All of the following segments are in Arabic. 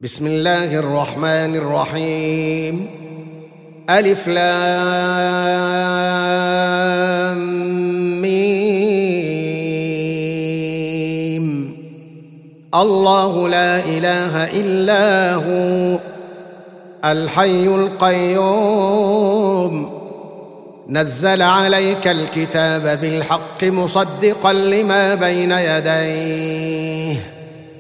بسم الله الرحمن الرحيم. ألف لام ميم. الله لا إله إلا هو الحي القيوم نزل عليك الكتاب بالحق مصدقا لما بين يديه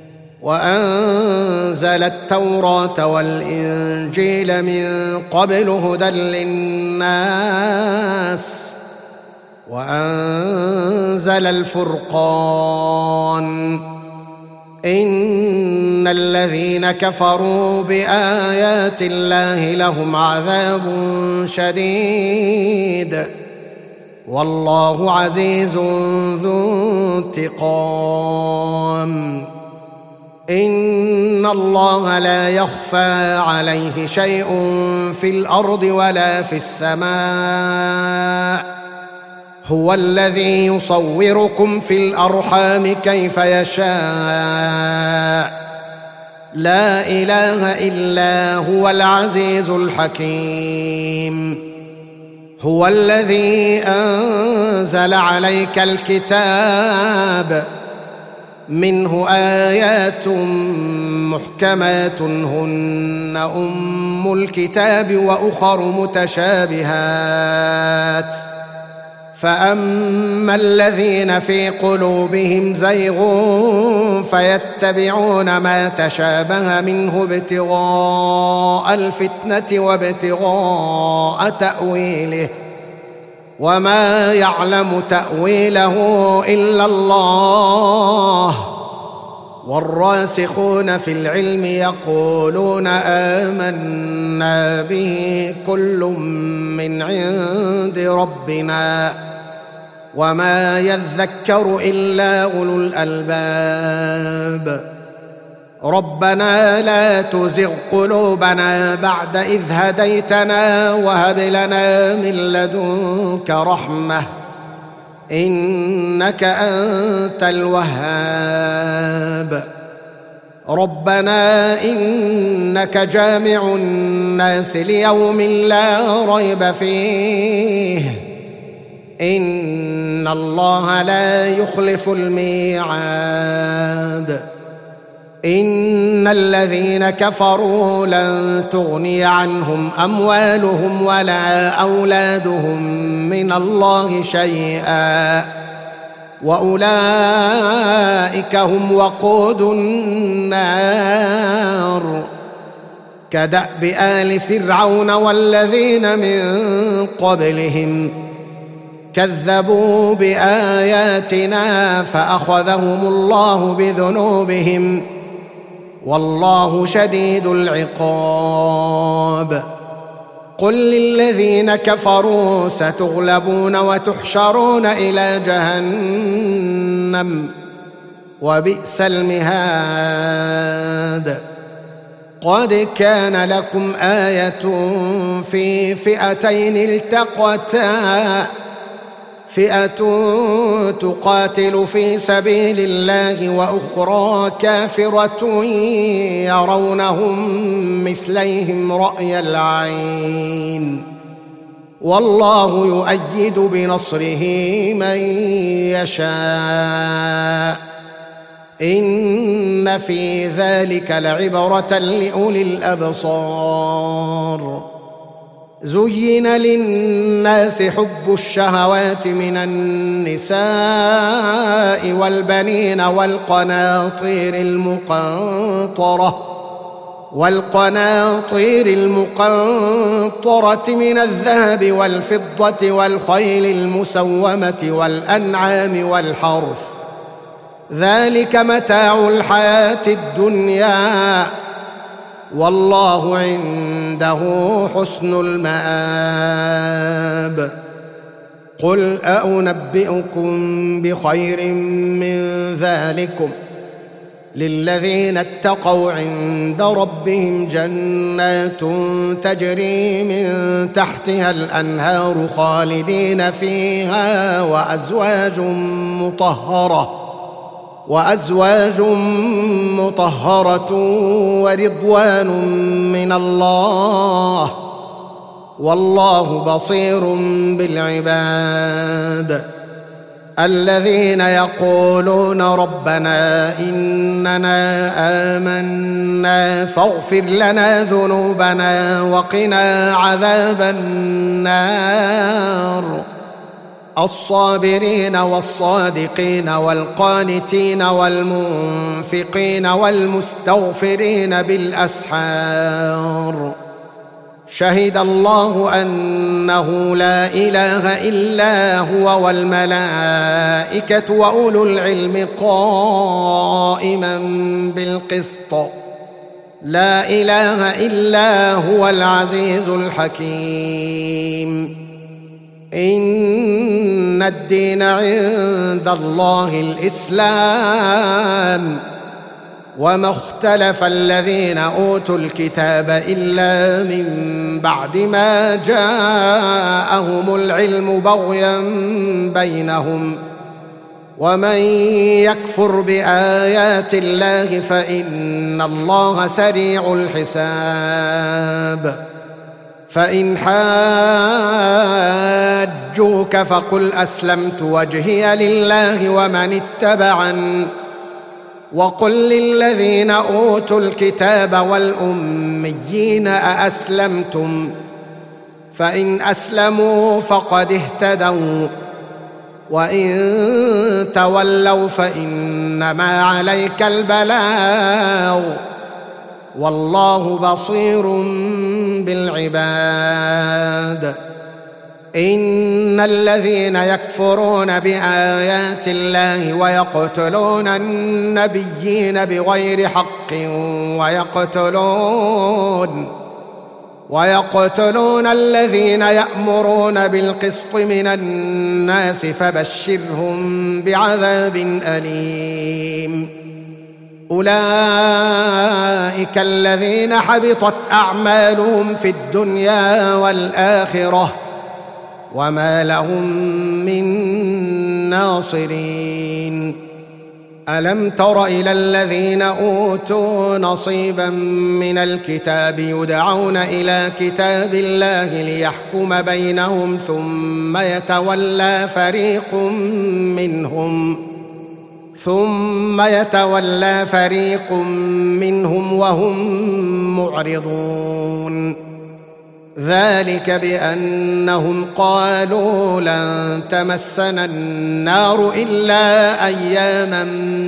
وأنزل التوراة والإنجيل من قبل هدى للناس وأنزل الفرقان إن الذين كفروا بآيات الله لهم عذاب شديد والله عزيز ذو انتقام. إن الله لا يخفى عليه شيء في الأرض ولا في السماء هو الذي يصوركم في الأرحام كيف يشاء لا إله إلا هو العزيز الحكيم. هو الذي أنزل عليك الكتاب منه آيات محكمات هن أم الكتاب وأخر متشابهات فأما الذين في قلوبهم زيغ فيتبعون ما تشابه منه ابتغاء الفتنة وابتغاء تأويله وما يعلم تأويله إلا الله والراسخون في العلم يقولون آمنا به كل من عند ربنا وما يذكر إلا أولو الألباب. ربنا لا تزغ قلوبنا بعد إذ هديتنا وهب لنا من لدنك رحمة إنك أنت الوهاب. ربنا إنك جامع الناس ليوم لا ريب فيه إن الله لا يخلف الميعاد. إن الذين كفروا لن تغني عنهم أموالهم ولا أولادهم من الله شيئا وأولئك هم وقود النار كدأب آل فرعون والذين من قبلهم كذبوا بآياتنا فأخذهم الله بذنوبهم والله شديد العقاب. قل للذين كفروا ستغلبون وتحشرون إلى جهنم وبئس المهاد. قد كان لكم آية في فئتين التقتا فئة تقاتل في سبيل الله وأخرى كافرة يرونهم مثليهم رأي العين والله يؤيد بنصره من يشاء إن في ذلك لعبرة لأولي الأبصار. زين للناس حب الشهوات من النساء والبنين والقناطير المقنطرة من الذهب والفضة والخيل المسومة والأنعام والحرث ذلك متاع الحياة الدنيا والله عنده حسن المآب. قل أنبئكم بخير من ذلكم للذين اتقوا عند ربهم جنات تجري من تحتها الأنهار خالدين فيها وأزواج مطهرة ورضوان من الله، والله بصير بالعباد. الذين يقولون ربنا إننا آمنا فاغفر لنا ذنوبنا وقنا عذاب النار. الصابرين والصادقين والقانتين والمنفقين والمستغفرين بالأسحار. شهد الله أنه لا إله إلا هو والملائكة وأولو العلم قائما بالقسط. لا إله إلا هو العزيز الحكيم. إن الدين عند الله الإسلام، وما اختلف الذين أوتوا الكتاب إلا من بعد ما جاءهم العلم بغيا بينهم، ومن يكفر بآيات الله فإن الله سريع الحساب. فإن حاجوك فقل أسلمت وجهي لله ومن اتبعني، وقل للذين أوتوا الكتاب والأميين أأسلمتم؟ فإن أسلموا فقد اهتدوا، وإن تولوا فإنما عليك البلاغ، والله بصير بالعباد. إن الذين يكفرون بآيات الله ويقتلون النبيين بغير حق ويقتلون الذين يأمرون بالقسط من الناس فبشرهم بعذاب أليم. أولئك الذين حبطت أعمالهم في الدنيا والآخرة، وما لهم من ناصرين. ألم تر إلى الذين أوتوا نصيبا من الكتاب يدعون إلى كتاب الله ليحكم بينهم ثم يتولى فريق منهم وهم معرضون. ذلك بأنهم قالوا لن تمسنا النار إلا أياما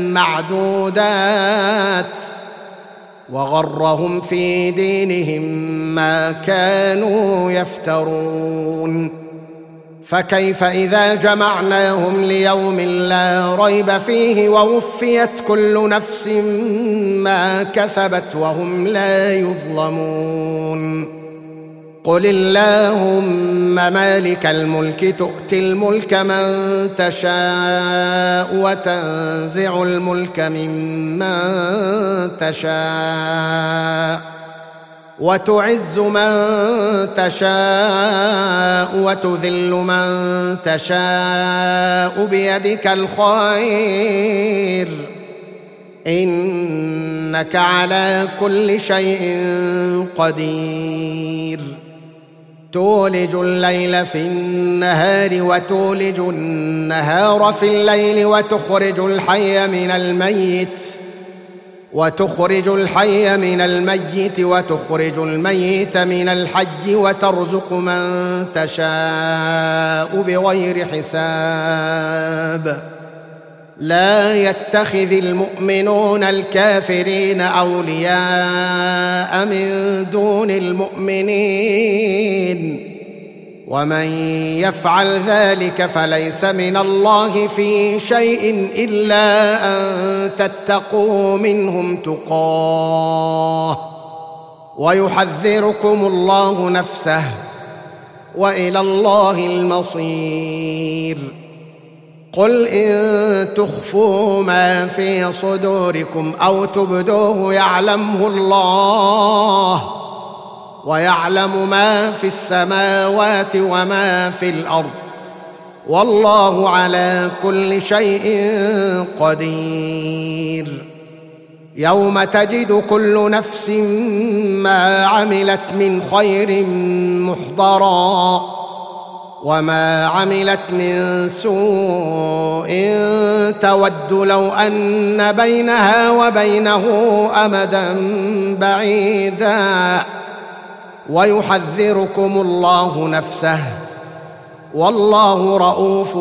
معدودات، وغرهم في دينهم ما كانوا يفترون. فكيف إذا جمعناهم ليوم لا ريب فيه ووفيت كل نفس ما كسبت وهم لا يظلمون. قل اللهم مالك الملك تؤتي الملك من تشاء وتنزع الملك ممن تشاء وتعز من تشاء وتذل من تشاء بيدك الخير، إنك على كل شيء قدير. تولج الليل في النهار وتولج النهار في الليل وتخرج الحي من الميت وتخرج الميت من الحي وترزق من تشاء بغير حساب. لا يتخذ المؤمنون الكافرين أولياء من دون المؤمنين، ومن يفعل ذلك فليس من الله في شيء إلا أن تتقوا منهم تقاه، ويحذركم الله نفسه، وإلى الله المصير. قل إن تخفوا ما في صدوركم أو تبدوه يعلمه الله، ويعلم ما في السماوات وما في الأرض، والله على كل شيء قدير. يوم تجد كل نفس ما عملت من خير محضرا وما عملت من سوء تود لو أن بينها وبينه أمدا بعيدا ويحذركم الله نفسه والله رؤوف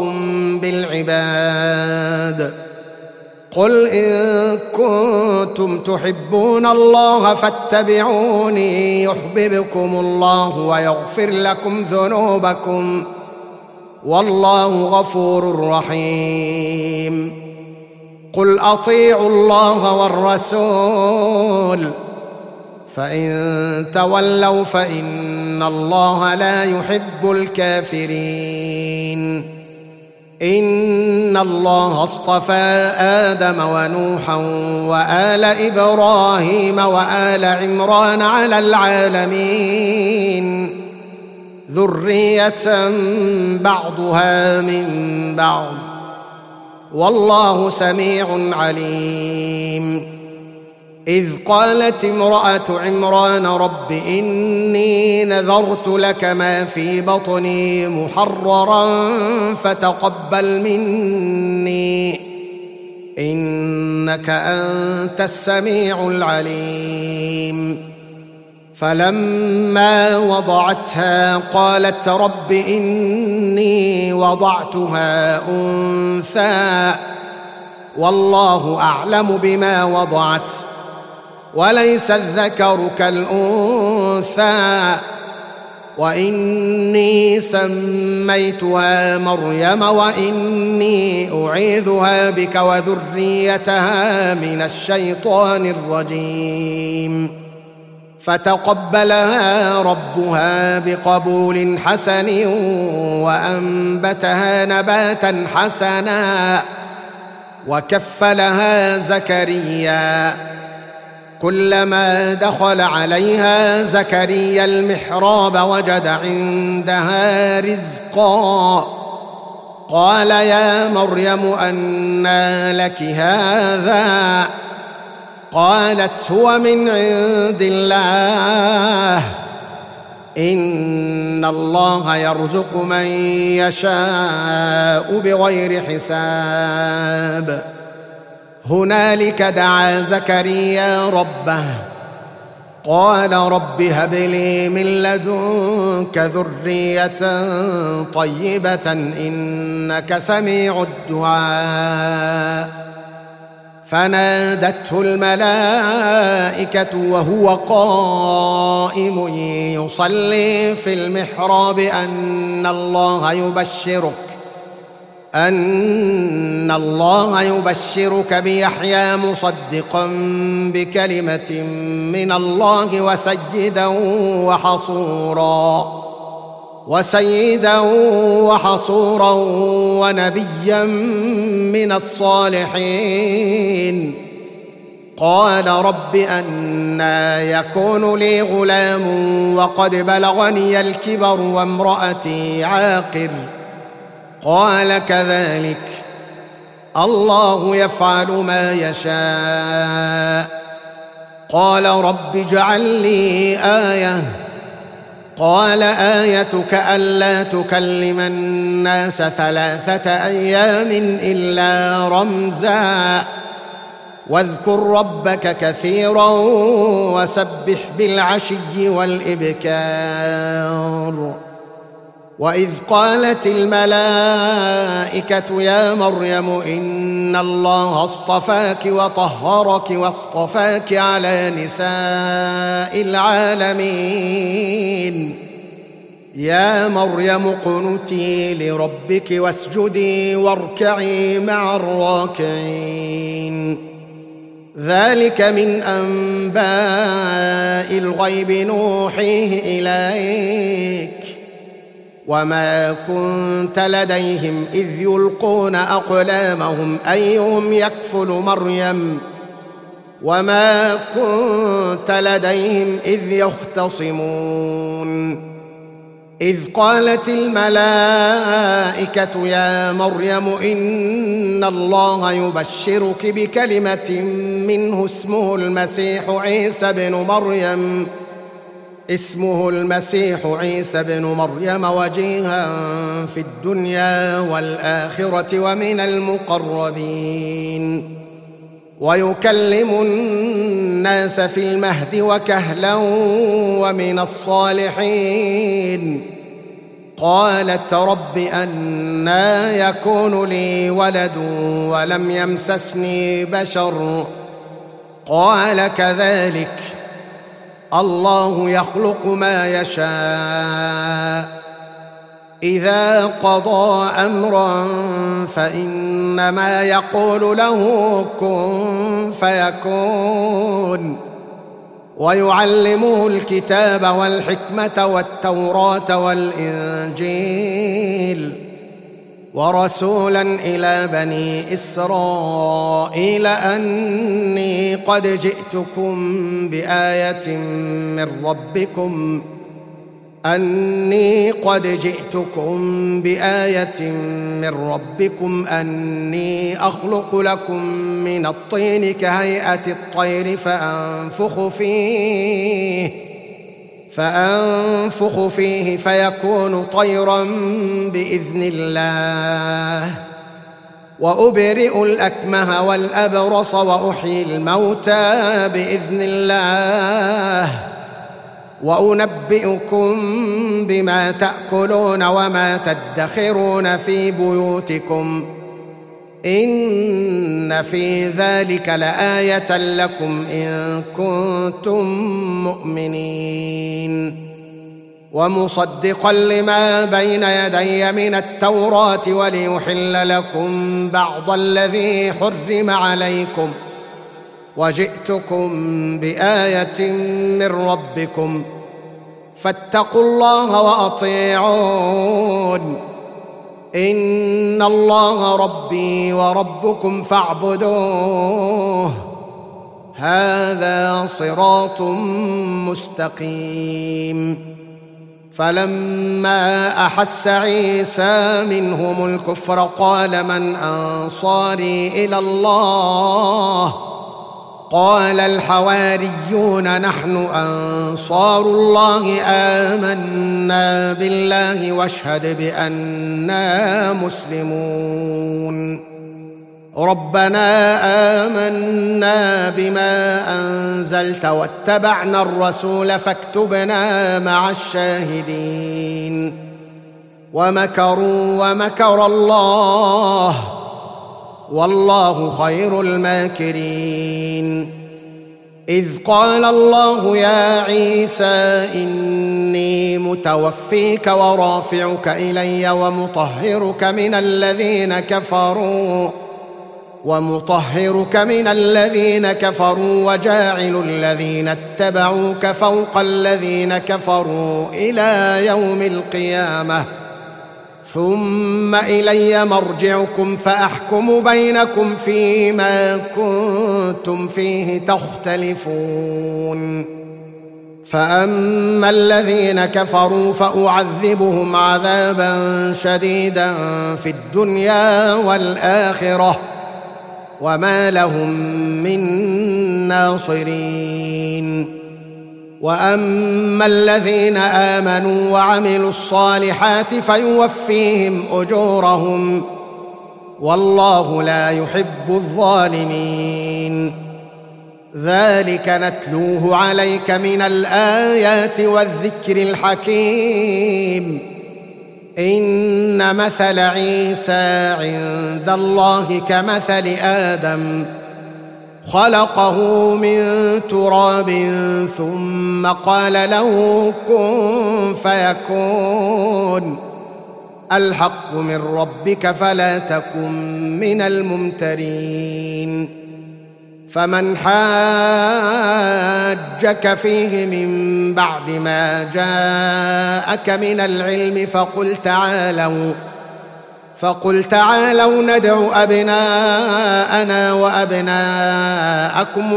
بالعباد. قل إن كنتم تحبون الله فاتبعوني يحببكم الله ويغفر لكم ذنوبكم والله غفور رحيم. قل أطيعوا الله والرسول فإن تولوا فإن الله لا يحب الكافرين. إن الله اصطفى آدم ونوحا وآل إبراهيم وآل عمران على العالمين ذرية بعضها من بعض والله سميع عليم. إذ قالت امرأة عمران رب إني نذرت لك ما في بطني محررا فتقبل مني إنك أنت السميع العليم. فلما وضعتها قالت رب إني وضعتها أنثى والله أعلم بما وضعت وليس الذكر كالأنثى وإني سميتها مريم وإني أعيذها بك وذريتها من الشيطان الرجيم. فتقبلها ربها بقبول حسن وأنبتها نباتا حسنا وكفلها زكريا. كلما دخل عليها زكريا المحراب وجد عندها رزقا قال يا مريم أنى لك هذا قالت هو من عند الله إن الله يرزق من يشاء بغير حساب. هنالك دعا زكريا ربه قال رب هب لي من لدنك ذرية طيبة إنك سميع الدعاء. فنادته الملائكة وهو قائم يصلي في المحراب أن الله يبشرك بيحيى مصدقا بكلمة من الله وسيدا وحصورا ونبيا من الصالحين. قال رب أنى يكون لي غلام وقد بلغني الكبر وامرأتي عاقر قال كذلك الله يفعل ما يشاء. قال رب اجعل لي آية قال آيتك ألا تكلم الناس 3 أيام إلا رمزا واذكر ربك كثيرا وسبح بالعشي والإبكار. وإذ قالت الملائكة يا مريم إن الله اصطفاك وطهرك واصطفاك على نساء العالمين يا مريم اقنتي لربك واسجدي واركعي مع الراكعين. ذلك من أنباء الغيب نوحيه إليك وما كنت لديهم إذ يلقون أقلامهم أيهم يكفل مريم وما كنت لديهم إذ يختصمون. إذ قالت الملائكة يا مريم إن الله يبشرك بكلمة منه اسمه المسيح عيسى بن مريم وجيها في الدنيا والآخرة ومن المقربين ويكلم الناس في المهد وكهلا ومن الصالحين. قالت رب أنى يكون لي ولد ولم يمسسني بشر قال كذلك الله يخلق ما يشاء إذا قضى أمرا فإنما يقول له كن فيكون. ويعلمه الكتاب والحكمة والتوراة والإنجيل ورسولا إلى بني إسرائيل أني قد جئتكم بآية من ربكم أني أخلق لكم من الطين كهيئة الطير فأنفخ فيه فيكون طيرا بإذن الله وأبرئ الأكمه والأبرص وأحيي الموتى بإذن الله وأنبئكم بما تأكلون وما تدخرون في بيوتكم إن في ذلك لآية لكم إن كنتم مؤمنين. ومصدقا لما بين يدي من التوراة وليحل لكم بعض الذي حرم عليكم وجئتكم بآية من ربكم فاتقوا الله وأطيعون إن الله ربي وربكم فاعبدوه هذا صراط مستقيم. فلما أحس عيسى منهم الكفر قال من أنصاري إلى الله قال الحواريون نحن أنصار الله آمنا بالله واشهد بأننا مسلمون. ربنا آمنا بما أنزلت واتبعنا الرسول فاكتبنا مع الشاهدين. ومكروا ومكر الله والله خير الماكرين. إذ قال الله يا عيسى إني متوفيك ورافعك إلي ومطهرك من الذين كفروا وجاعل الذين اتبعوك فوق الذين كفروا إلى يوم القيامة ثم إلي مرجعكم فأحكم بينكم فيما كنتم فيه تختلفون. فأما الذين كفروا فأعذبهم عذابا شديدا في الدنيا والآخرة وما لهم من ناصرين. وأما الذين آمنوا وعملوا الصالحات فيوفيهم أجورهم والله لا يحب الظالمين. ذلك نتلوه عليك من الآيات والذكر الحكيم. إن مثل عيسى عند الله كمثل آدم خلقه من تراب ثم قال له كن فيكون. الحق من ربك فلا تكن من الممترين. فمن حاجك فيه من بعد ما جاءك من العلم فقل تعالوا ندع أبناءنا وأبناءكم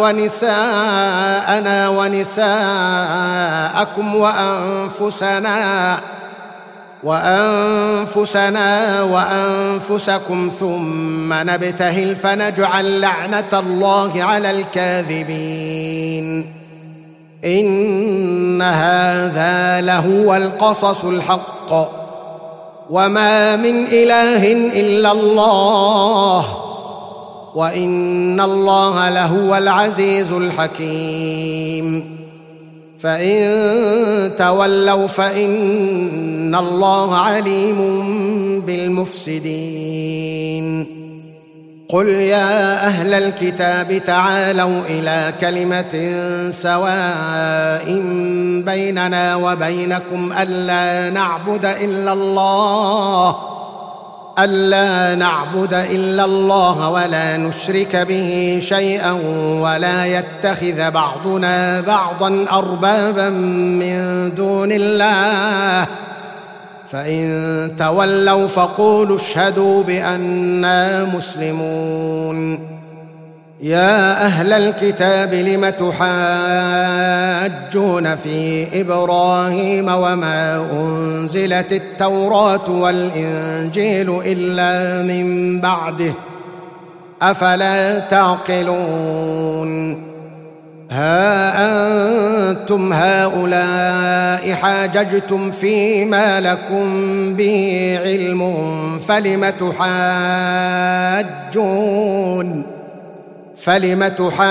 ونساءنا ونساءكم وأنفسنا وأنفسكم ثم نبتهل فنجعل لعنة الله على الكاذبين. إن هذا لهو القصص الحق وما من إله إلا الله وإن الله لهو العزيز الحكيم. فإن تولوا فإن الله عليم بالمفسدين. قل يا أهل الكتاب تعالوا إلى كلمة سواء بيننا وبينكم ألا نعبد إلا الله ولا نشرك به شيئا ولا يتخذ بعضنا بعضا أربابا من دون الله. فإن تولوا فقولوا اشهدوا بأننا مسلمون. يا أهل الكتاب لم تحاجون في إبراهيم وما أنزلت التوراة والإنجيل إلا من بعده أفلا تعقلون؟ ها أنتم هؤلاء حاججتم فيما لكم به علم فلم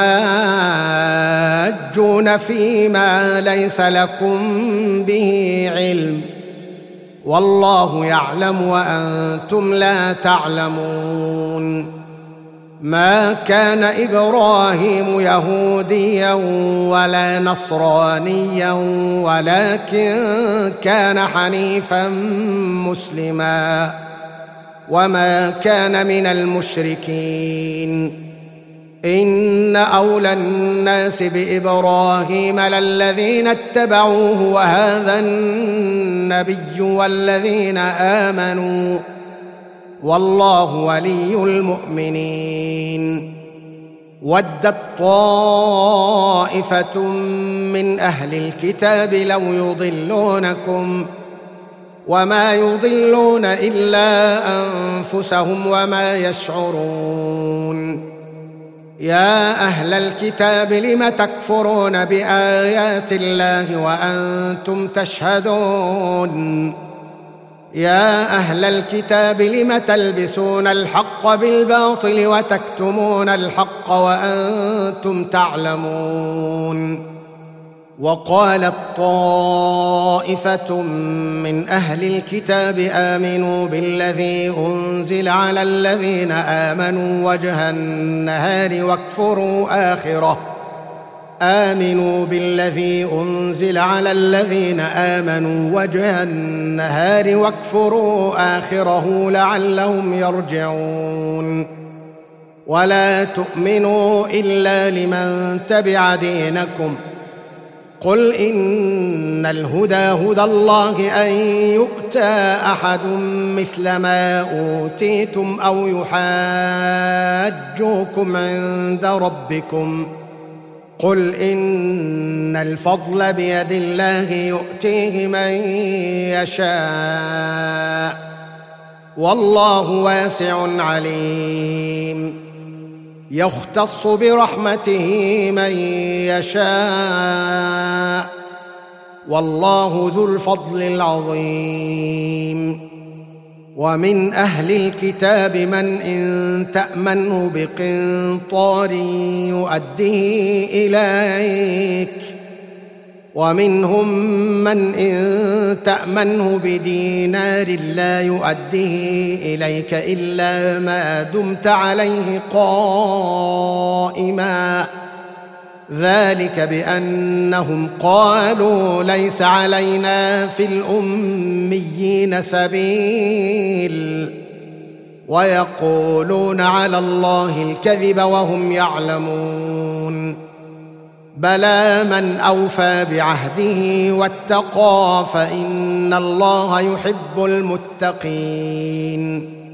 تحاجون فيما ليس لكم به علم والله يعلم وأنتم لا تعلمون. ما كان إبراهيم يهوديا ولا نصرانيا ولكن كان حنيفا مسلما وما كان من المشركين. إن أولى الناس بإبراهيم للذين اتبعوه وهذا النبي والذين آمنوا والله ولي المؤمنين. ودت طائفة من أهل الكتاب لو يضلونكم وما يضلون إلا أنفسهم وما يشعرون. يا أهل الكتاب لم تكفرون بآيات الله وأنتم تشهدون؟ يا أهل الكتاب لم تلبسون الحق بالباطل وتكتمون الحق وأنتم تعلمون؟ وقالت طائفة من أهل الكتاب آمنوا بالذي أنزل على الذين آمنوا وجه النهار واكفروا آخره لعلهم يرجعون. ولا تؤمنوا إلا لمن تبع دينكم. قل إن الهدى هدى الله أن يؤتى أحد مثل ما أوتيتم أو يحاجوكم عند ربكم. قل إن الفضل بيد الله يؤتيه من يشاء والله واسع عليم. يختص برحمته من يشاء والله ذو الفضل العظيم. ومن أهل الكتاب من إن تأمنه بقنطار يؤديه إليك ومنهم من إن تأمنه بدينار لا يؤديه إليك إلا ما دمت عليه قائما. ذلك بأنهم قالوا ليس علينا في الأميين سبيل ويقولون على الله الكذب وهم يعلمون. بلى من أوفى بعهده واتقى فإن الله يحب المتقين.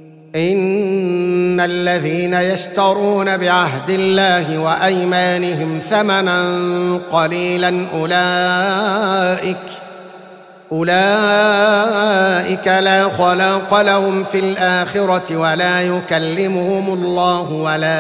إن الذين يشترون بعهد الله وأيمانهم ثمنا قليلا أولئك لا خلاق لهم في الآخرة ولا يكلمهم الله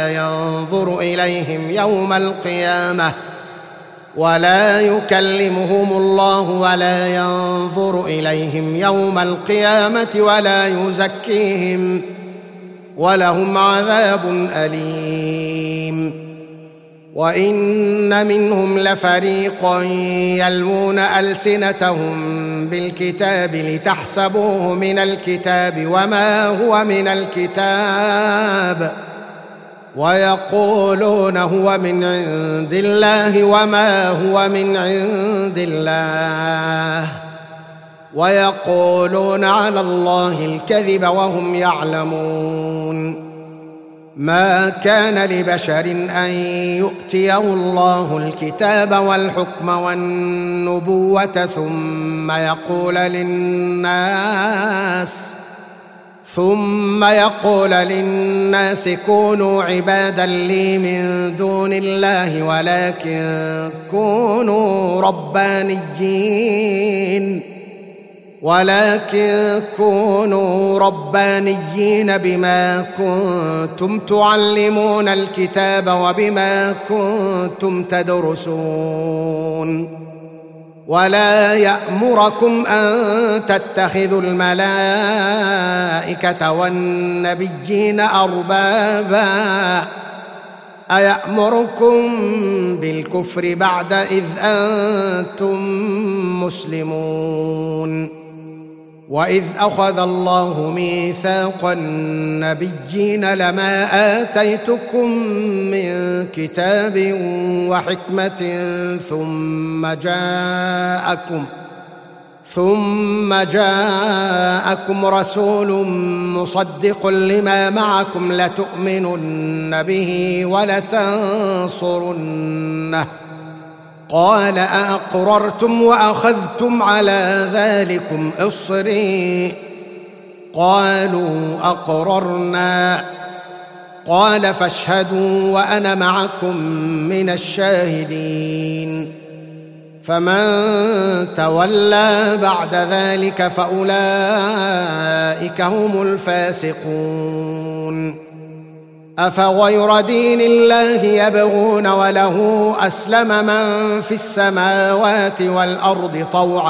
ولا ينظر إليهم يوم القيامة ولا يزكيهم ولهم عذاب أليم. وإن منهم لفريقا يلوون ألسنتهم بالكتاب لتحسبوه من الكتاب وما هو من الكتاب ويقولون هو من عند الله وما هو من عند الله ويقولون على الله الكذب وهم يعلمون. ما كان لبشر أن يؤتيه الله الكتاب والحكم والنبوة ثم يقول للناس كونوا عبادا لي من دون الله ولكن كونوا ربانيين بما كنتم تعلمون الكتاب وبما كنتم تدرسون. ولا يأمركم أن تتخذوا الملائكة والنبيين أربابا أيأمركم بالكفر بعد إذ أنتم مسلمون. وإذ أخذ الله ميثاق النبيين لما آتيتكم من كتاب وحكمة ثم جاءكم رسول مصدق لما معكم لتؤمنن به ولتنصرنه قال أأقررتم وأخذتم على ذلكم إصري قالوا أقررنا قال فاشهدوا وأنا معكم من الشاهدين. فمن تولى بعد ذلك فأولئك هم الفاسقون. أفغير دين الله يبغون وله أسلم من في السماوات والأرض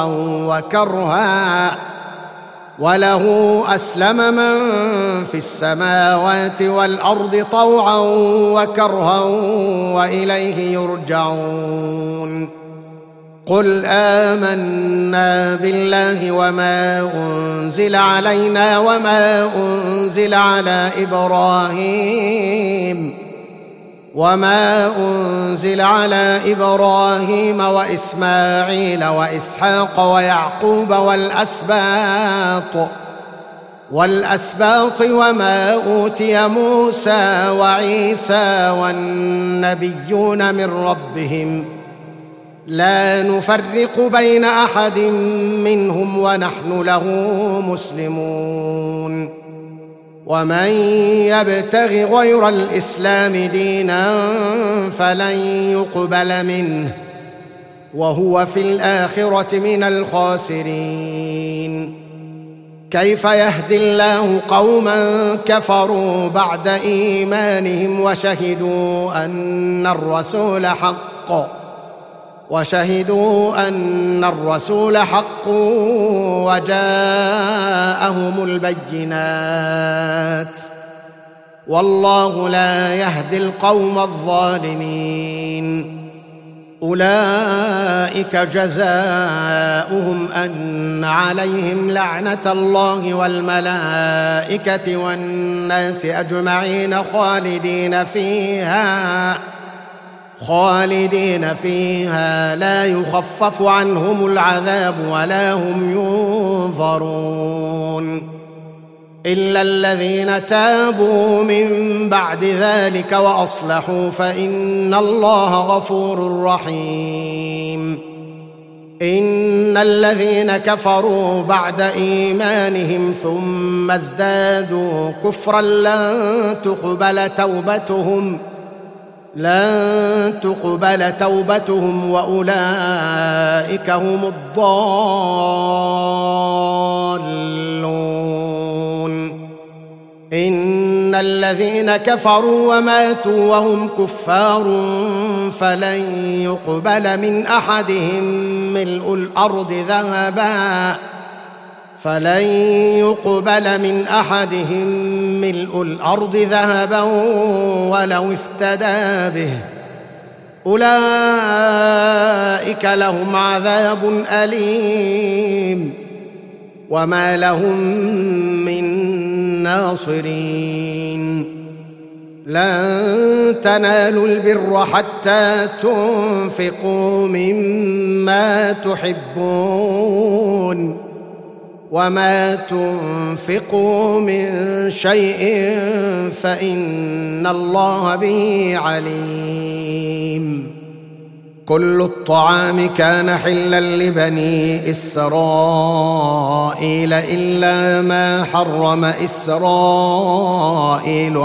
طوعا وكرها وإليه يرجعون. قل آمنا بالله وما أنزل علينا وما أنزل على إبراهيم وإسماعيل وإسحاق ويعقوب والأسباط وما أوتي موسى وعيسى والنبيون من ربهم لا نفرق بين أحد منهم ونحن له مسلمون. ومن يبتغ غير الإسلام دينا فلن يقبل منه وهو في الآخرة من الخاسرين. كيف يهدي الله قوما كفروا بعد إيمانهم وشهدوا أن الرسول حق وجاءهم البينات والله لا يهدي القوم الظالمين. أولئك جزاؤهم أن عليهم لعنة الله والملائكة والناس أجمعين خالدين فيها لا يخفف عنهم العذاب ولا هم ينظرون إلا الذين تابوا من بعد ذلك وأصلحوا فإن الله غفور رحيم. إن الذين كفروا بعد إيمانهم ثم ازدادوا كفرا لن تقبل توبتهم لن تقبل توبتهم وأولئك هم الضالون. إن الذين كفروا وماتوا وهم كفار فلن يقبل من أحدهم ملء الأرض ذهبا ولو افتدى به. أولئك لهم عذاب أليم وما لهم من ناصرين. لن تنالوا البر حتى تنفقوا مما تحبون وما تنفقوا من شيء فإن الله به عليم. كل الطعام كان حلا لبني إسرائيل إلا ما حرم إسرائيل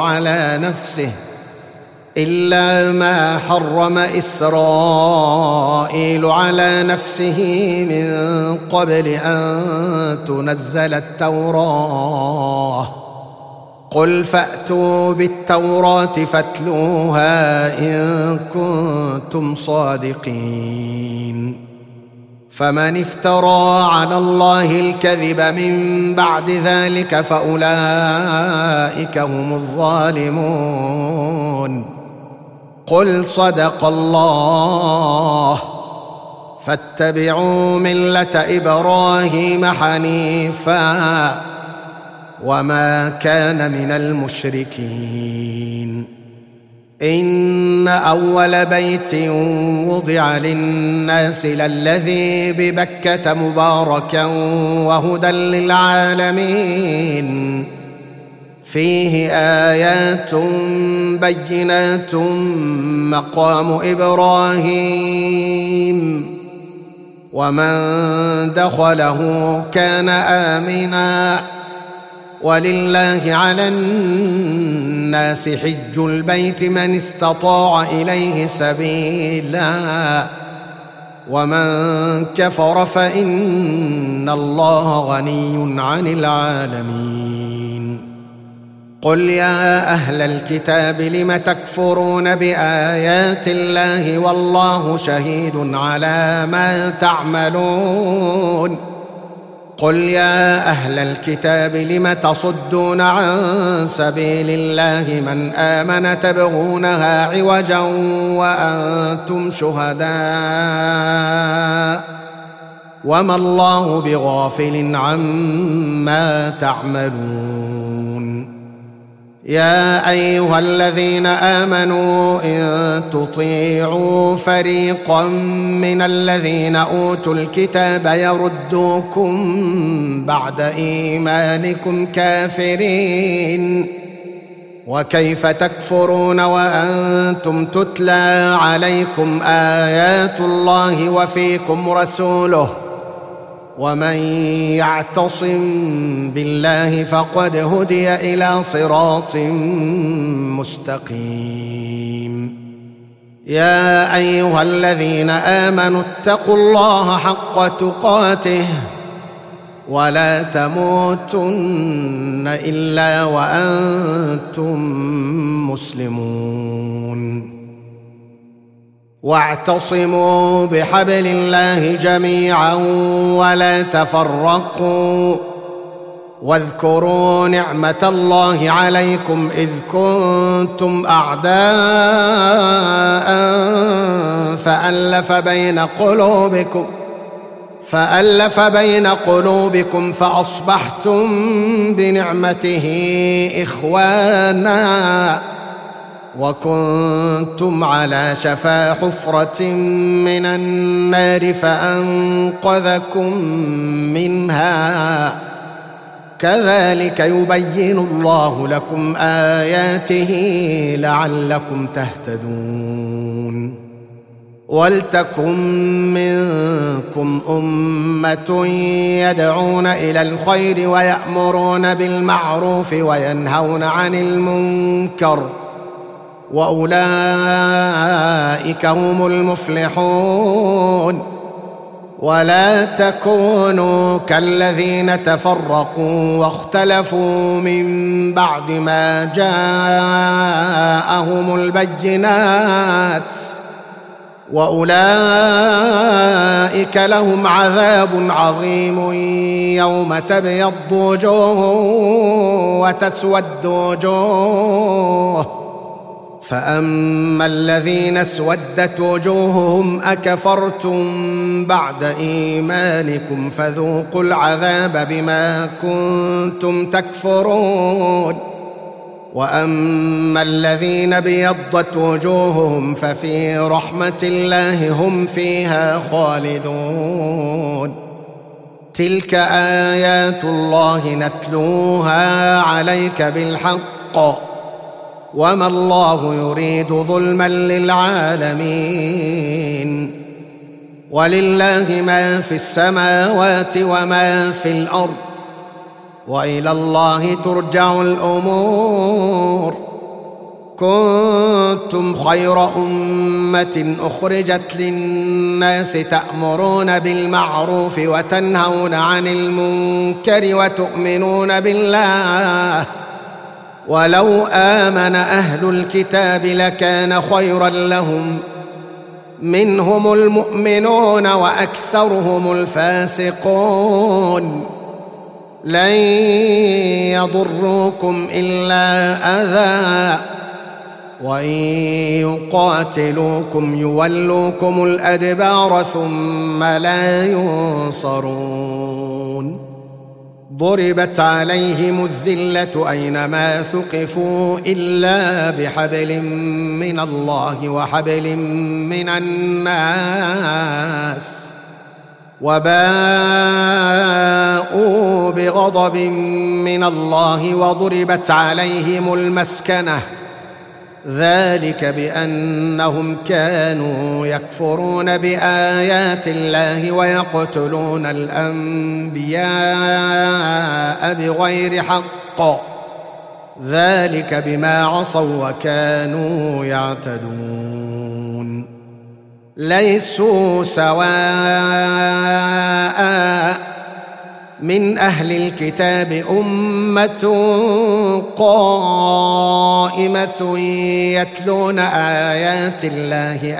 على نفسه من قبل أن تنزل التوراة. قل فأتوا بالتوراة فاتلوها إن كنتم صادقين. فمن افترى على الله الكذب من بعد ذلك فأولئك هم الظالمون. قل صدق الله فاتبعوا ملة إبراهيم حنيفا وما كان من المشركين. إن أول بيت وضع للناس للذي ببكة مباركا وهدى للعالمين فيه آيات بينات مقام إبراهيم ومن دخله كان آمنا ولله على الناس حج البيت من استطاع إليه سبيلا ومن كفر فإن الله غني عن العالمين. قل يا أهل الكتاب لم تكفرون بآيات الله والله شهيد على ما تعملون. قل يا أهل الكتاب لم تصدون عن سبيل الله من آمن تبغونها عوجا وأنتم شهداء وما الله بغافل عما تعملون. يا أيها الذين آمنوا إن تطيعوا فريقا من الذين أوتوا الكتاب يردوكم بعد إيمانكم كافرين وكيف تكفرون وأنتم تتلى عليكم آيات الله وفيكم رسوله ومن يعتصم بالله فقد هدي إلى صراط مستقيم. يا أيها الذين آمنوا اتقوا الله حق تقاته ولا تموتن إلا وأنتم مسلمون. واعتصموا بحبل الله جميعا ولا تفرقوا واذكروا نعمة الله عليكم إذ كنتم أعداء فألف بين قلوبكم فأصبحتم بنعمته إخوانا وكنتم على شفا حفرة من النار فأنقذكم منها كذلك يبين الله لكم آياته لعلكم تهتدون. ولتكن منكم أمة يدعون إلى الخير ويأمرون بالمعروف وينهون عن المنكر وأولئك هم المفلحون. ولا تكونوا كالذين تفرقوا واختلفوا من بعد ما جاءهم البينات، وأولئك لهم عذاب عظيم يوم تبيض وجوه وتسود وجوه. فأما الذين اسودت وجوههم أكفرتم بعد إيمانكم فذوقوا العذاب بما كنتم تكفرون. وأما الذين ابيضت وجوههم ففي رحمة الله هم فيها خالدون. تلك آيات الله نتلوها عليك بالحق، وما الله يريد ظلما للعالمين. ولله ما في السماوات وما في الأرض، وإلى الله ترجع الأمور. كنتم خير أمة أخرجت للناس تأمرون بالمعروف وتنهون عن المنكر وتؤمنون بالله. ولو آمن أهل الكتاب لكان خيرا لهم، منهم المؤمنون وأكثرهم الفاسقون. لن يضروكم إلا أذى، وإن يقاتلوكم يولوكم الأدبار ثم لا ينصرون. ضربت عليهم الذلة أينما ثقفوا إلا بحبل من الله وحبل من الناس، وباءوا بغضب من الله وضربت عليهم المسكنة، ذلك بأنهم كانوا يكفرون بآيات الله ويقتلون الأنبياء بغير حق، ذلك بما عصوا وكانوا يعتدون. ليسوا سواء من أهل الكتاب أمة قائمة يتلون آيات الله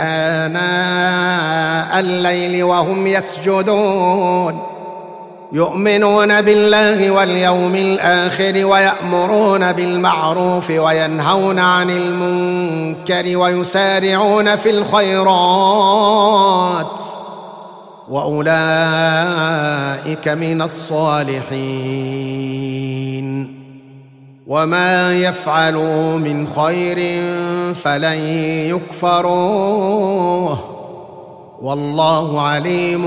آناء الليل وهم يسجدون، يؤمنون بالله واليوم الآخر ويأمرون بالمعروف وينهون عن المنكر ويسارعون في الخيرات، وأولئك من الصالحين. وما يفعلوا من خير فلن يكفروه، والله عليم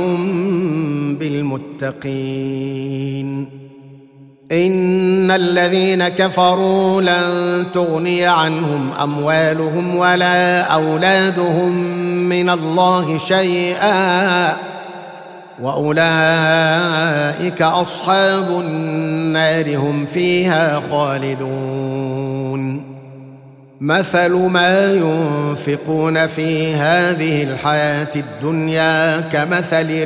بالمتقين. إن الذين كفروا لن تغني عنهم أموالهم ولا أولادهم من الله شيئا، وأولئك أصحاب النار هم فيها خالدون. مثل ما ينفقون في هذه الحياة الدنيا كمثل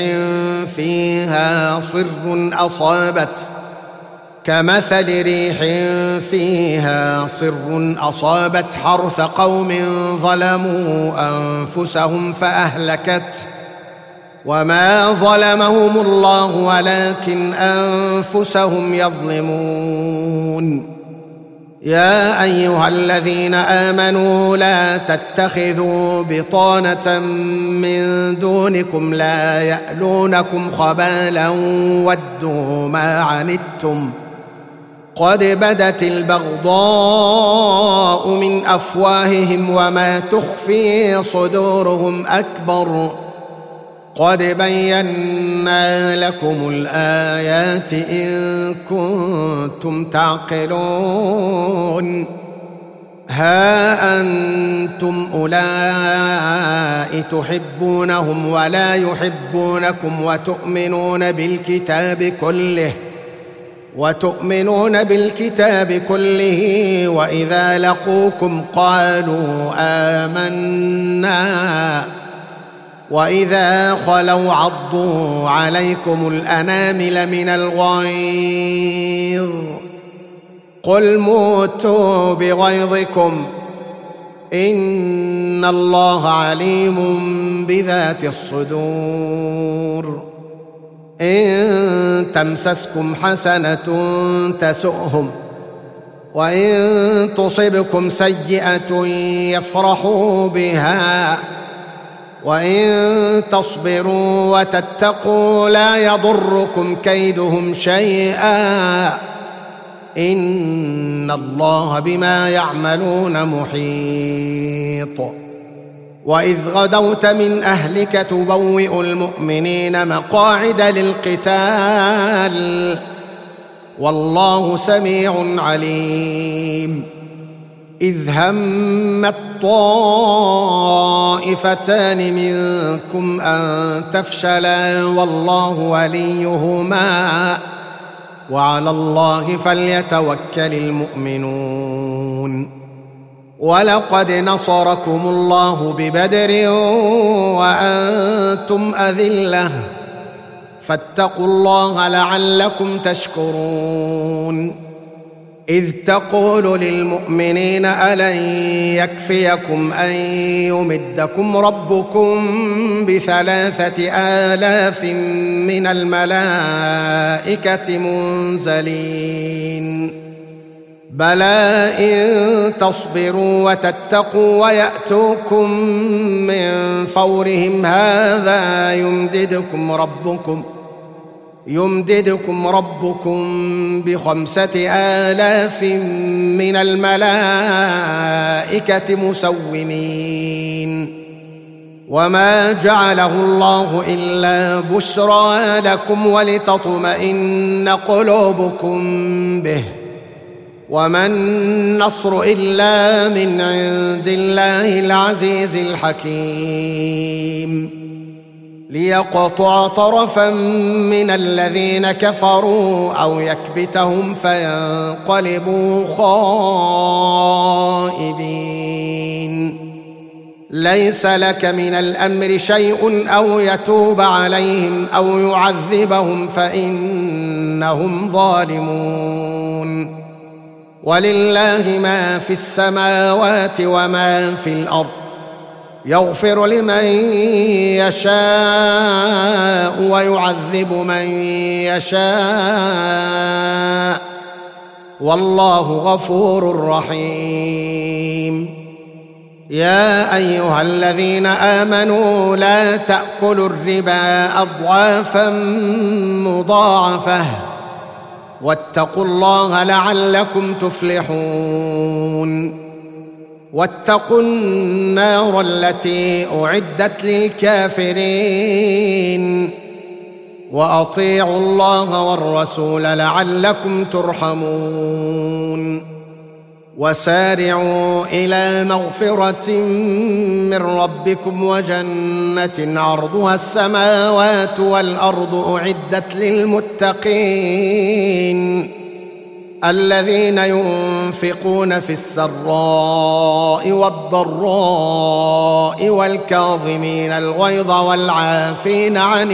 ريح فيها صر أصابت حرث قوم ظلموا أنفسهم فأهلكته، وما ظلمهم الله ولكن أنفسهم يظلمون. يا أيها الذين آمنوا لا تتخذوا بطانة من دونكم لا يألونكم خبالا ودوا ما عنتم قد بدت البغضاء من أفواههم وما تخفي صدورهم أكبر، قد بينا لكم الآيات إن كنتم تعقلون. ها أنتم أولئك تحبونهم ولا يحبونكم وتؤمنون بالكتاب كله وتؤمنون بالكتاب كله، وإذا لقوكم قالوا آمنا، وإذا خلوا عضوا عليكم الأنامل من الغيظ. قل موتوا بغيظكم إن الله عليم بذات الصدور. إن تمسسكم حسنة تسؤهم، وإن تصبكم سيئة يفرحوا بها، وإن تصبروا وتتقوا لا يضركم كيدهم شيئا، إن الله بما يعملون محيط. وإذ غدوت من أهلك تبوئ المؤمنين مقاعد للقتال، والله سميع عليم. إذ همت طائفتان منكم أن تفشلا والله وليهما، وعلى الله فليتوكل المؤمنون. ولقد نصركم الله ببدر وأنتم أذلة، فاتقوا الله لعلكم تشكرون. إذ تقول للمؤمنين ألن يكفيكم أن يمدكم ربكم ب3,000 من الملائكة منزلين؟ بلى إن تصبروا وتتقوا ويأتوكم من فورهم هذا يمددكم ربكم ب5,000 من الملائكة مسومين. وما جعله الله إلا بشرى لكم ولتطمئن قلوبكم به، وما النصر إلا من عند الله العزيز الحكيم. ليقطع طرفا من الذين كفروا أو يكبتهم فينقلبوا خائبين. ليس لك من الأمر شيء أو يتوب عليهم أو يعذبهم فإنهم ظالمون. ولله ما في السماوات وما في الأرض، يغفر لمن يشاء ويعذب من يشاء، والله غفور رحيم. يا أيها الذين آمنوا لا تأكلوا الربا أضعافا مضاعفة، واتقوا الله لعلكم تفلحون. واتقوا النار التي أعدت للكافرين، وأطيعوا الله والرسول لعلكم ترحمون. وسارعوا إلى مغفرة من ربكم وجنة عرضها السماوات والأرض أعدت للمتقين، الذين ينفقون في السراء والضراء والكاظمين الغيظ والعافين عن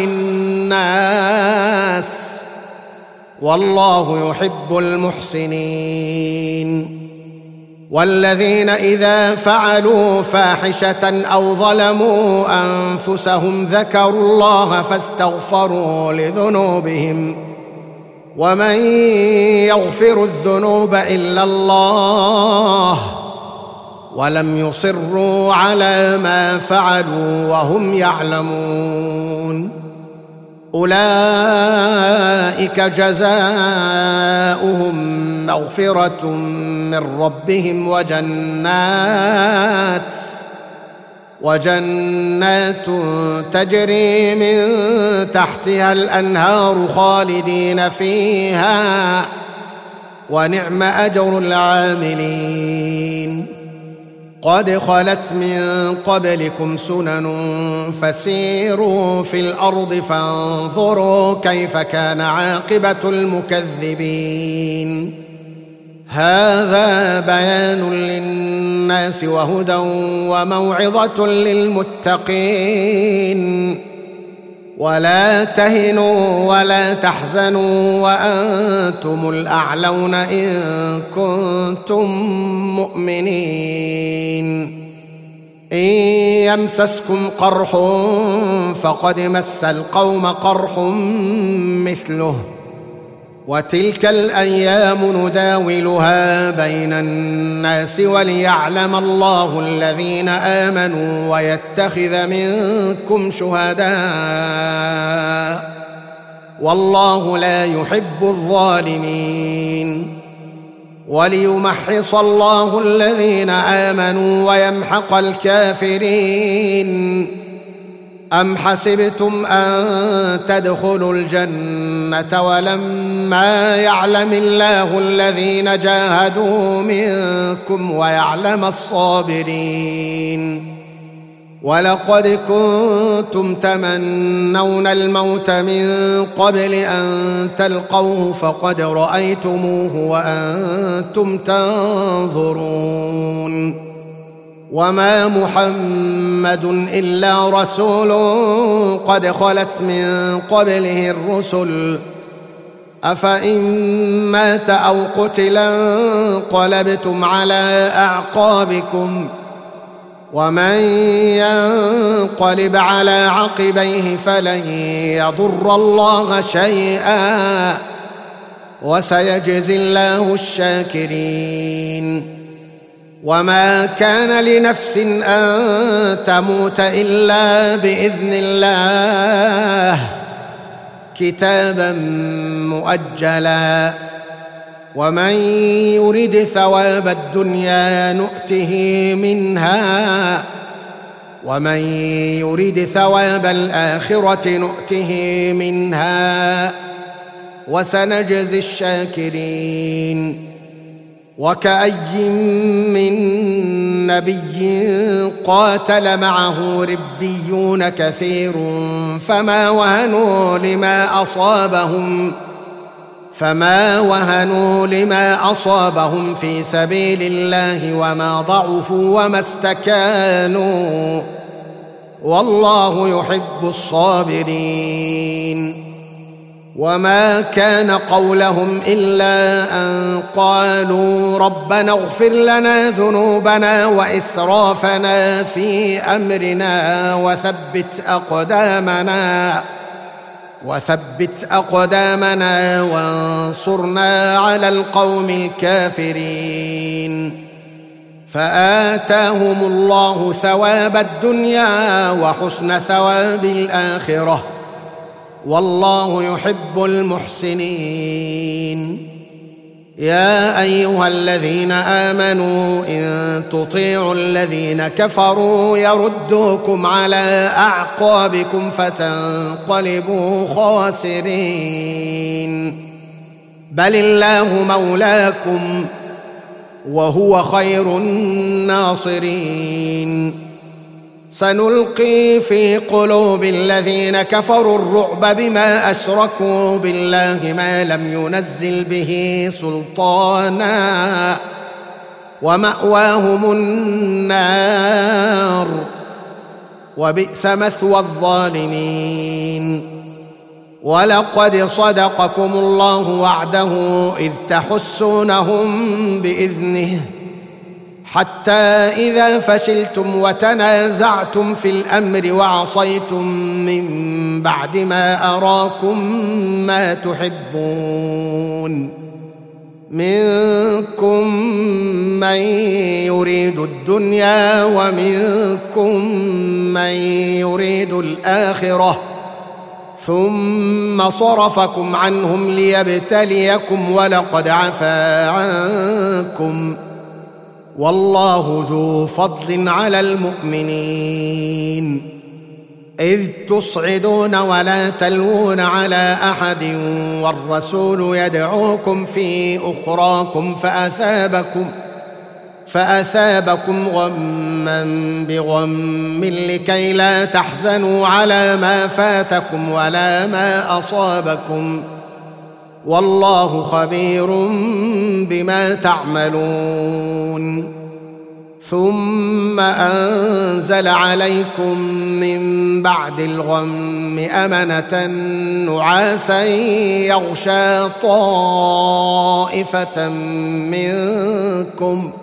الناس، والله يحب المحسنين. والذين إذا فعلوا فاحشة أو ظلموا أنفسهم ذكروا الله فاستغفروا لذنوبهم، ومن يغفر الذنوب إلا الله، ولم يصروا على ما فعلوا وهم يعلمون. أولئك جزاؤهم مغفرة من ربهم وجنات تجري من تحتها الأنهار خالدين فيها، ونعم أجر العاملين. قد خلت من قبلكم سنن فسيروا في الأرض فانظروا كيف كان عاقبة المكذبين هذا بيان للناس وهدى وموعظة للمتقين ولا تهنوا ولا تحزنوا وأنتم الأعلون إن كنتم مؤمنين إن يمسسكم قرح فقد مس القوم قرح مثله وتلك الأيام نداولها بين الناس وليعلم الله الذين آمنوا ويتخذ منكم شهداء والله لا يحب الظالمين وليمحص الله الذين آمنوا ويمحق الكافرين أم حسبتم أن تدخلوا الجنة ولما يعلم الله الذين جاهدوا منكم ويعلم الصابرين ولقد كنتم تمنون الموت من قبل أن تلقوه فقد رأيتموه وأنتم تنظرون وما محمد إلا رسول قد خلت من قبله الرسل أفإن مات أو قتل انقلبتم على أعقابكم ومن ينقلب على عقبيه فلن يضر الله شيئا وسيجزي الله الشاكرين وما كان لنفس أن تموت إلا بإذن الله كتابا مؤجلا ومن يرد ثواب الدنيا نؤته منها ومن يرد ثواب الآخرة نؤته منها وسنجزي الشاكرين وكأي من نبي قاتل معه ربيون كثير فما وهنوا لما أصابهم في سبيل الله وما ضعفوا وما استكانوا والله يحب الصابرين وما كان قولهم إلا أن قالوا ربنا اغفر لنا ذنوبنا وإسرافنا في أمرنا وثبت أقدامنا وانصرنا على القوم الكافرين فآتاهم الله ثواب الدنيا وحسن ثواب الآخرة والله يحب المحسنين يا أيها الذين آمنوا إن تطيعوا الذين كفروا يردوكم على أعقابكم فتنقلبوا خاسرين بل الله مولاكم وهو خير الناصرين سنلقي في قلوب الذين كفروا الرعب بما أشركوا بالله ما لم ينزل به سلطانا ومأواهم النار وبئس مثوى الظالمين ولقد صدقكم الله وعده إذ تحسونهم بإذنه حتى إذا فشلتم وتنازعتم في الأمر وعصيتم من بعد ما أراكم ما تحبون منكم من يريد الدنيا ومنكم من يريد الآخرة ثم صرفكم عنهم ليبتليكم ولقد عفا عنكم والله ذو فضل على المؤمنين إذ تصعدون ولا تلوون على أحد والرسول يدعوكم في أخراكم فأثابكم غما بغم لكي لا تحزنوا على ما فاتكم ولا ما أصابكم والله خبير بما تعملون. ثم أنزل عليكم من بعد الغم أمنة نعاسا يغشى طائفة منكم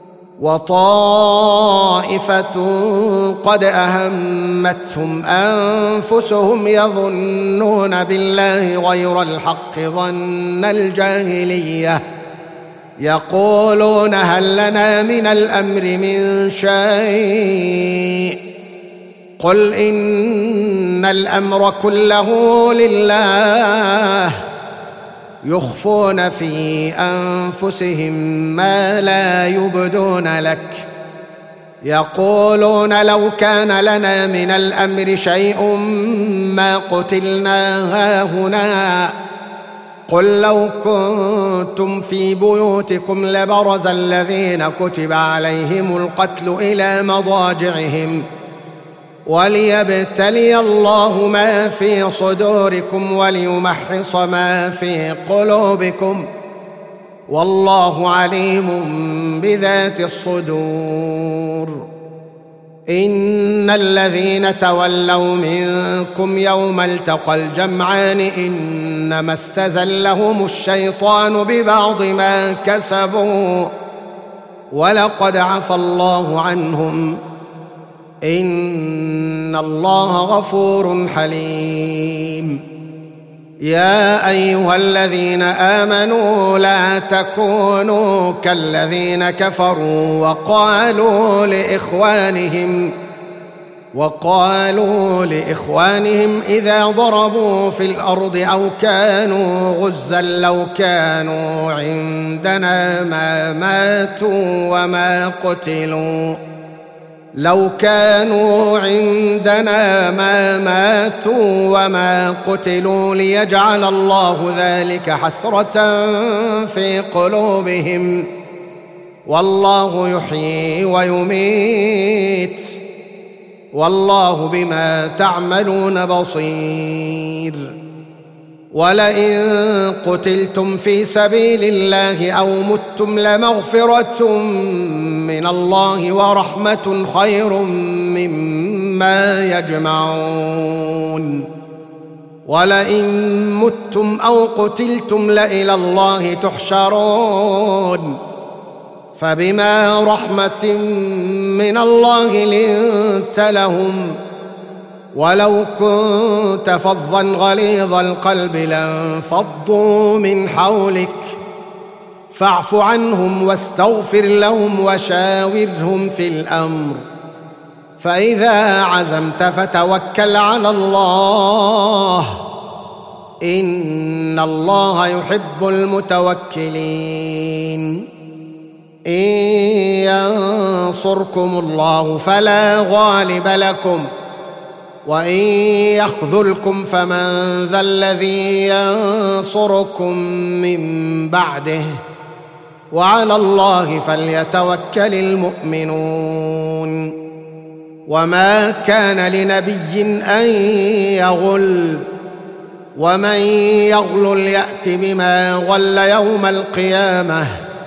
وطائفة قد أهمتهم أنفسهم يظنون بالله غير الحق ظن الجاهلية يقولون هل لنا من الأمر من شيء قل إن الأمر كله لله يخفون في أنفسهم ما لا يبدون لك يقولون لو كان لنا من الأمر شيء ما قتلنا هاهنا قل لو كنتم في بيوتكم لبرز الذين كتب عليهم القتل إلى مضاجعهم وليبتلي الله ما في صدوركم وليمحص ما في قلوبكم والله عليم بذات الصدور. إن الذين تولوا منكم يوم التقى الجمعان إنما استزلهم الشيطان ببعض ما كسبوا ولقد عفى الله عنهم إن الله غفور حليم. يا أيها الذين آمنوا لا تكونوا كالذين كفروا وقالوا لإخوانهم إذا ضربوا في الأرض أو كانوا غزا لو كانوا عندنا ما ماتوا وما قتلوا ليجعل الله ذلك حسرة في قلوبهم والله يحيي ويميت والله بما تعملون بصير. ولئن قتلتم في سبيل الله أو متم لمغفرة من الله ورحمة خير مما يجمعون. ولئن متم أو قتلتم لإلى الله تحشرون فبما رحمة من الله لنت لهم ولو كنت فظا غليظ القلب لانفضوا من حولك فاعف عنهم واستغفر لهم وشاورهم في الأمر فإذا عزمت فتوكل على الله إن الله يحب المتوكلين. إن ينصركم الله فلا غالب لكم وإن يخذلكم فمن ذا الذي ينصركم من بعده وعلى الله فليتوكل المؤمنون. وما كان لنبي أن يغل ومن يغل يأت بما غل يوم القيامة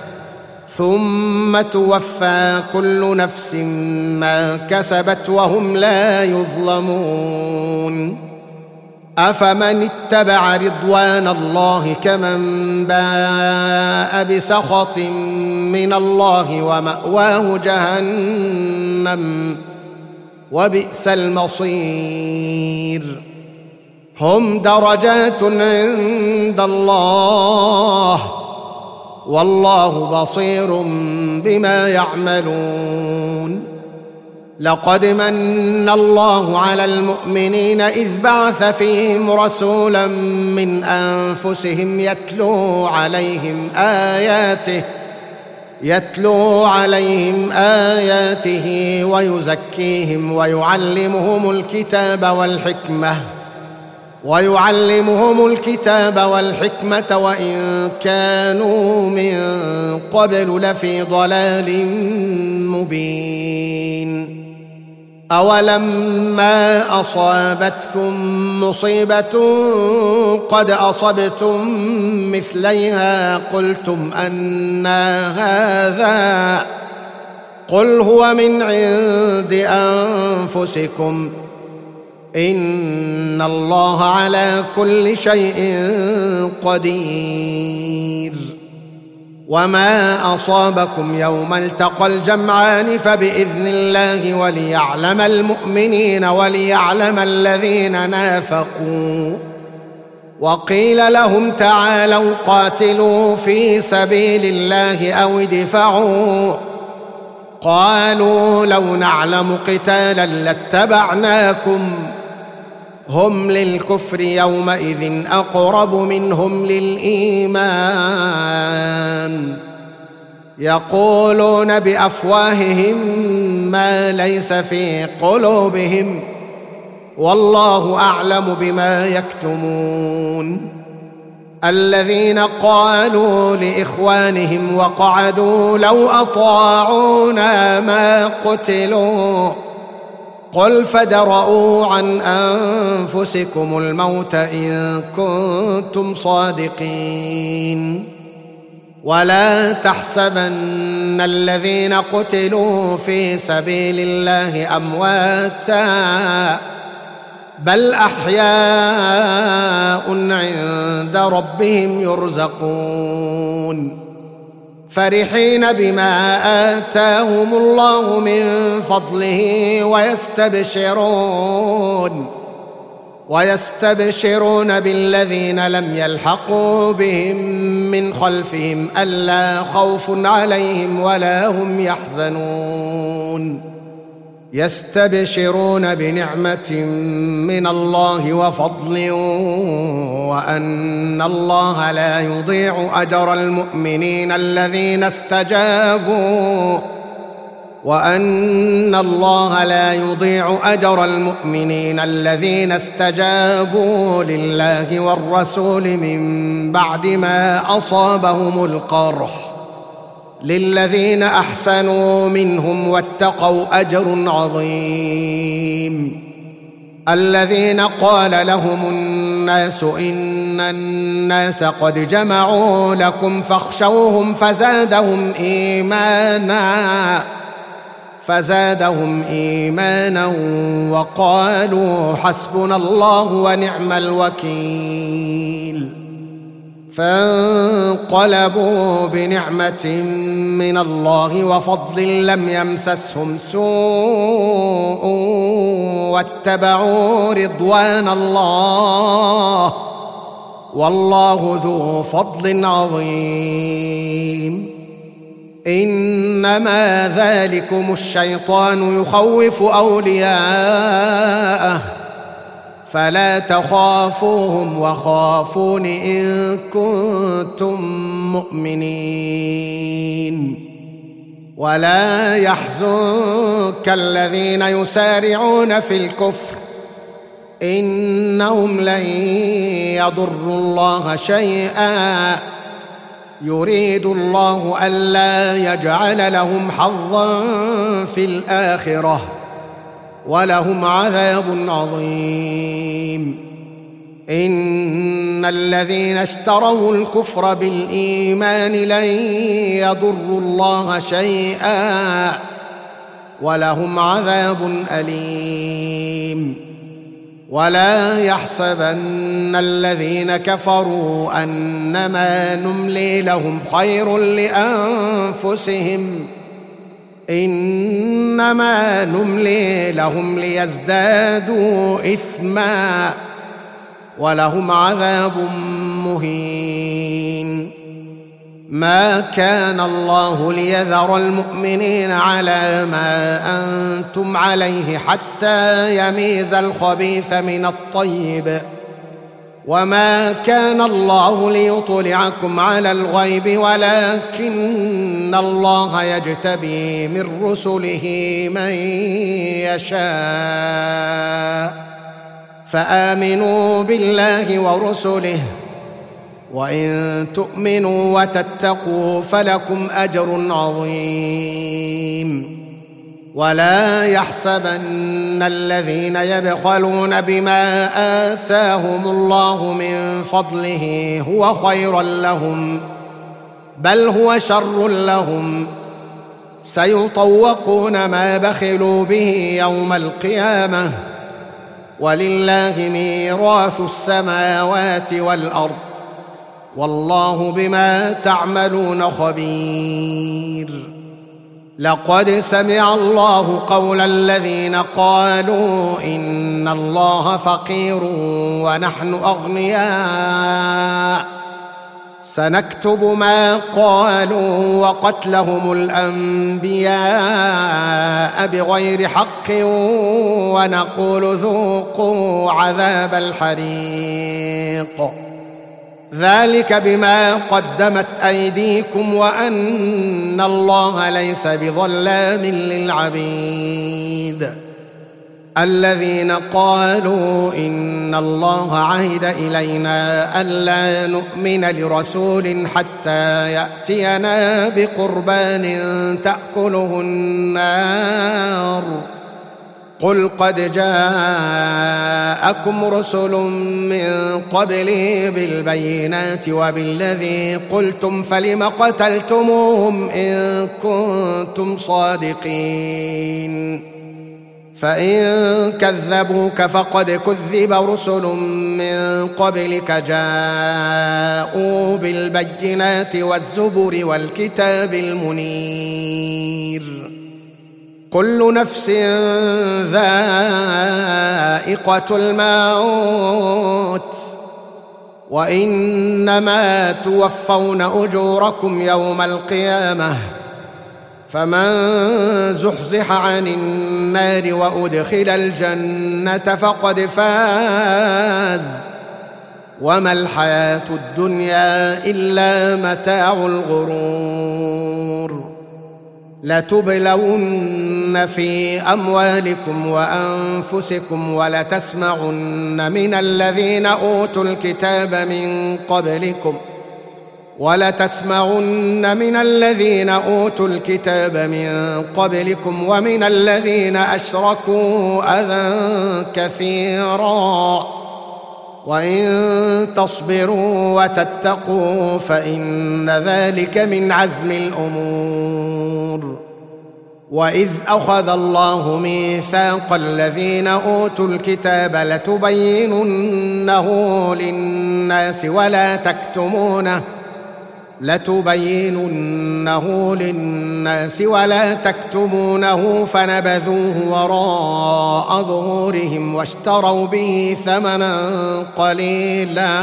ثم توفى كل نفس ما كسبت وهم لا يظلمون. أفمن اتبع رضوان الله كمن باء بسخط من الله ومأواه جهنم وبئس المصير. هم درجات عند الله والله بصير بما يعملون. لقد من الله على المؤمنين إذ بعث فيهم رسولا من أنفسهم يتلو عليهم آياته ويزكيهم ويعلمهم الكتاب والحكمة ويعلمهم الكتاب والحكمة وإن كانوا من قبل لفي ضلال مبين. أولما أصابتكم مصيبة قد أصبتم مثليها قلتم أنى هذا قل هو من عند أنفسكم إن الله على كل شيء قدير. وما أصابكم يوم التقى الجمعان فبإذن الله وليعلم المؤمنين وليعلم الذين نافقوا. وقيل لهم تعالوا قاتلوا في سبيل الله أو ادفعوا قالوا لو نعلم قتالا لاتبعناكم هم للكفر يومئذ أقرب منهم للإيمان يقولون بأفواههم ما ليس في قلوبهم والله أعلم بما يكتمون. الذين قالوا لإخوانهم وقعدوا لو أطاعونا ما قتلوا قل فادرءوا عن أنفسكم الموت إن كنتم صادقين. ولا تحسبن الذين قتلوا في سبيل الله أمواتا بل أحياء عند ربهم يرزقون فرحين بما آتاهم الله من فضله ويستبشرون بالذين لم يلحقوا بهم من خلفهم ألا خوف عليهم ولا هم يحزنون يستبشرون بنعمة من الله وفضل وأن الله لا يضيع أجر المؤمنين الذين استجابوا لله والرسول من بعد ما أصابهم القرح للذين أحسنوا منهم واتقوا أجر عظيم. الذين قال لهم الناس إن الناس قد جمعوا لكم فاخشوهم فزادهم إيمانا وقالوا حسبنا الله ونعم الوكيل. فانقلبوا بنعمة من الله وفضل لم يمسسهم سوء واتبعوا رضوان الله والله ذو فضل عظيم. إنما ذلكم الشيطان يخوف أولياءه فلا تخافوهم وخافون إن كنتم مؤمنين. ولا يحزنك الذين يسارعون في الكفر إنهم لن يضروا الله شيئا يريد الله ألا يجعل لهم حظا في الآخرة ولهم عذاب عظيم. إن الذين اشتروا الكفر بالإيمان لن يضروا الله شيئا ولهم عذاب أليم. ولا يحسبن الذين كفروا أنما نملي لهم خير لأنفسهم إنما نملي لهم ليزدادوا إثما ولهم عذاب مهين. ما كان الله ليذر المؤمنين على ما أنتم عليه حتى يميز الخبيث من الطيب وما كان الله ليطلعكم على الغيب ولكن الله يجتبي من رسله من يشاء فآمنوا بالله ورسله، وإن تؤمنوا وتتقوا فلكم أجر عظيم. ولا يحسبن الذين يبخلون بما آتاهم الله من فضله هو خيرا لهم، بل هو شر لهم، سيطوقون ما بخلوا به يوم القيامة، ولله ميراث السماوات والأرض، والله بما تعملون خبير. لقد سمع الله قول الذين قالوا إن الله فقير ونحن أغنياء، سنكتب ما قالوا وقتلهم الأنبياء بغير حق، ونقول ذوقوا عذاب الحريق، ذلك بما قدمت أيديكم وأن الله ليس بظلام للعبيد. الذين قالوا إن الله عهد إلينا ألا نؤمن لرسول حتى يأتينا بقربان تأكله النار، قل قد جاءكم رسل من قبلي بالبينات وبالذي قلتم فلم قتلتموهم إن كنتم صادقين. فإن كذبوك فقد كذب رسل من قبلك جاءوا بالبينات والزبر والكتاب المنير. كل نفس ذائقة الموت، وإنما توفون أجوركم يوم القيامة، فمن زحزح عن النار وأدخل الجنة فقد فاز، وما الحياة الدنيا إلا متاع الغرور. لتبلون في أموالكم وأنفسكم ولتسمعن من الذين أوتوا الكتاب من قبلكم ومن الذين أشركوا أذى كثيرا، وإن تصبروا وتتقوا فإن ذلك من عزم الأمور. وإذ أخذ الله ميثاق الذين أوتوا الكتاب لتبيننه للناس ولا تكتمونه فنبذوه وراء ظهورهم واشتروا به ثمنا قليلا،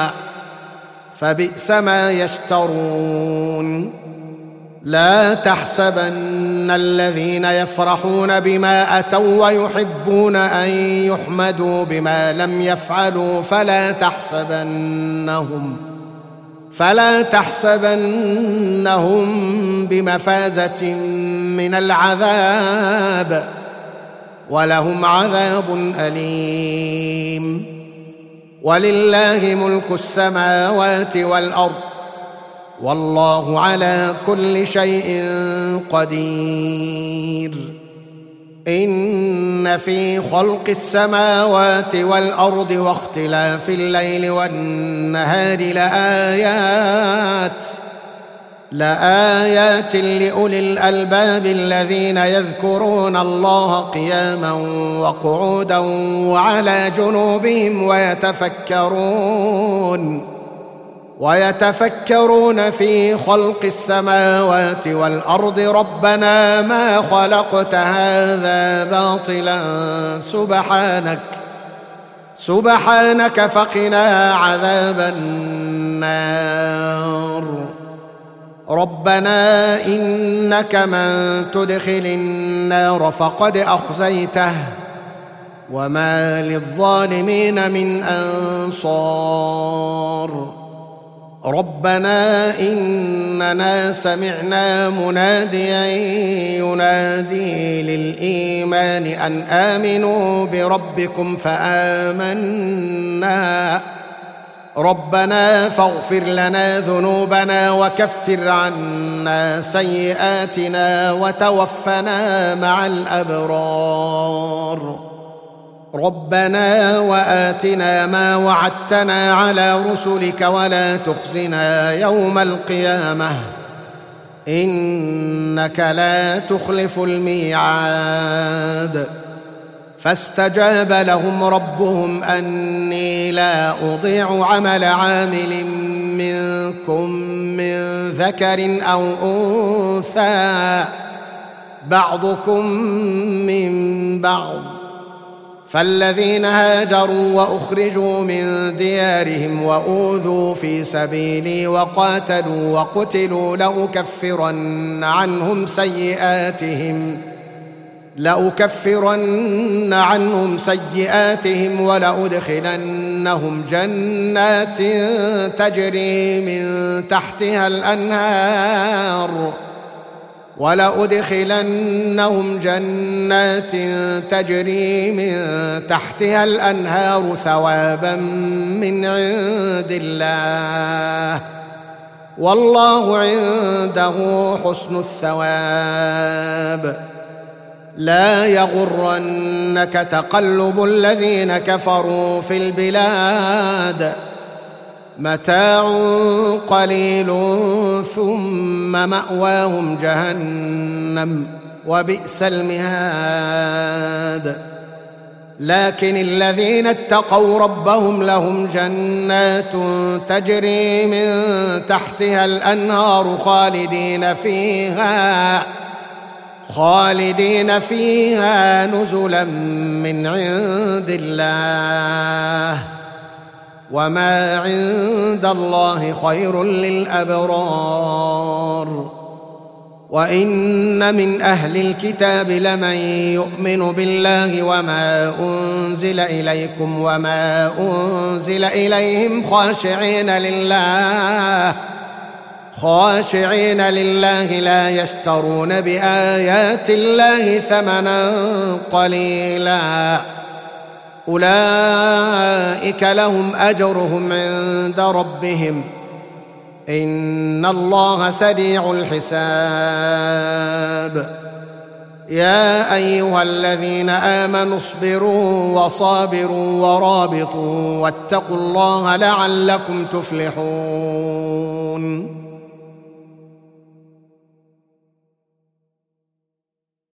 فبئس ما يشترون. لا تحسبن الذين يفرحون بما أتوا ويحبون أن يحمدوا بما لم يفعلوا فلا تحسبنهم بمفازة من العذاب، ولهم عذاب أليم. ولله ملك السماوات والأرض، والله على كل شيء قدير. إن في خلق السماوات والأرض واختلاف الليل والنهار لآيات لأولي الألباب الذين يذكرون الله قياما وقعودا وعلى جنوبهم ويتفكرون في خلق السماوات والأرض ربنا ما خلقت هذا باطلا سبحانك فقنا عذاب النار. ربنا إنك من تدخل النار فقد أخزيته وما للظالمين من أنصار. ربنا إننا سمعنا مناديا ينادي للإيمان أن آمنوا بربكم فآمنا ربنا فاغفر لنا ذنوبنا وكفر عنا سيئاتنا وتوفنا مع الأبرار ربنا وآتنا ما وعدتنا على رسلك ولا تخزنا يوم القيامة إنك لا تخلف الميعاد فاستجاب لهم ربهم أني لا أضيع عمل عامل منكم من ذكر أو أنثى بعضكم من بعض فالذين هاجروا وأخرجوا من ديارهم وأوذوا في سبيلي وقاتلوا وقتلوا لأكفرن عنهم سيئاتهم ولأدخلنهم جنات تجري من تحتها الأنهار ثوابا من عند الله والله عنده حسن الثواب لا يغرنك تقلب الذين كفروا في البلاد متاع قليل ثم مأواهم جهنم وبئس المهاد لكن الذين اتقوا ربهم لهم جنات تجري من تحتها الأنهار خالدين فيها نزلا من عند الله وما عند الله خير للأبرار وإن من أهل الكتاب لمن يؤمن بالله وما أنزل إليكم وما أنزل إليهم خاشعين لله لا يشترون بآيات الله ثمنا قليلا أولئك لهم أجرهم عند ربهم إن الله سريع الحساب يا أيها الذين آمنوا اصبروا وصابروا ورابطوا واتقوا الله لعلكم تفلحون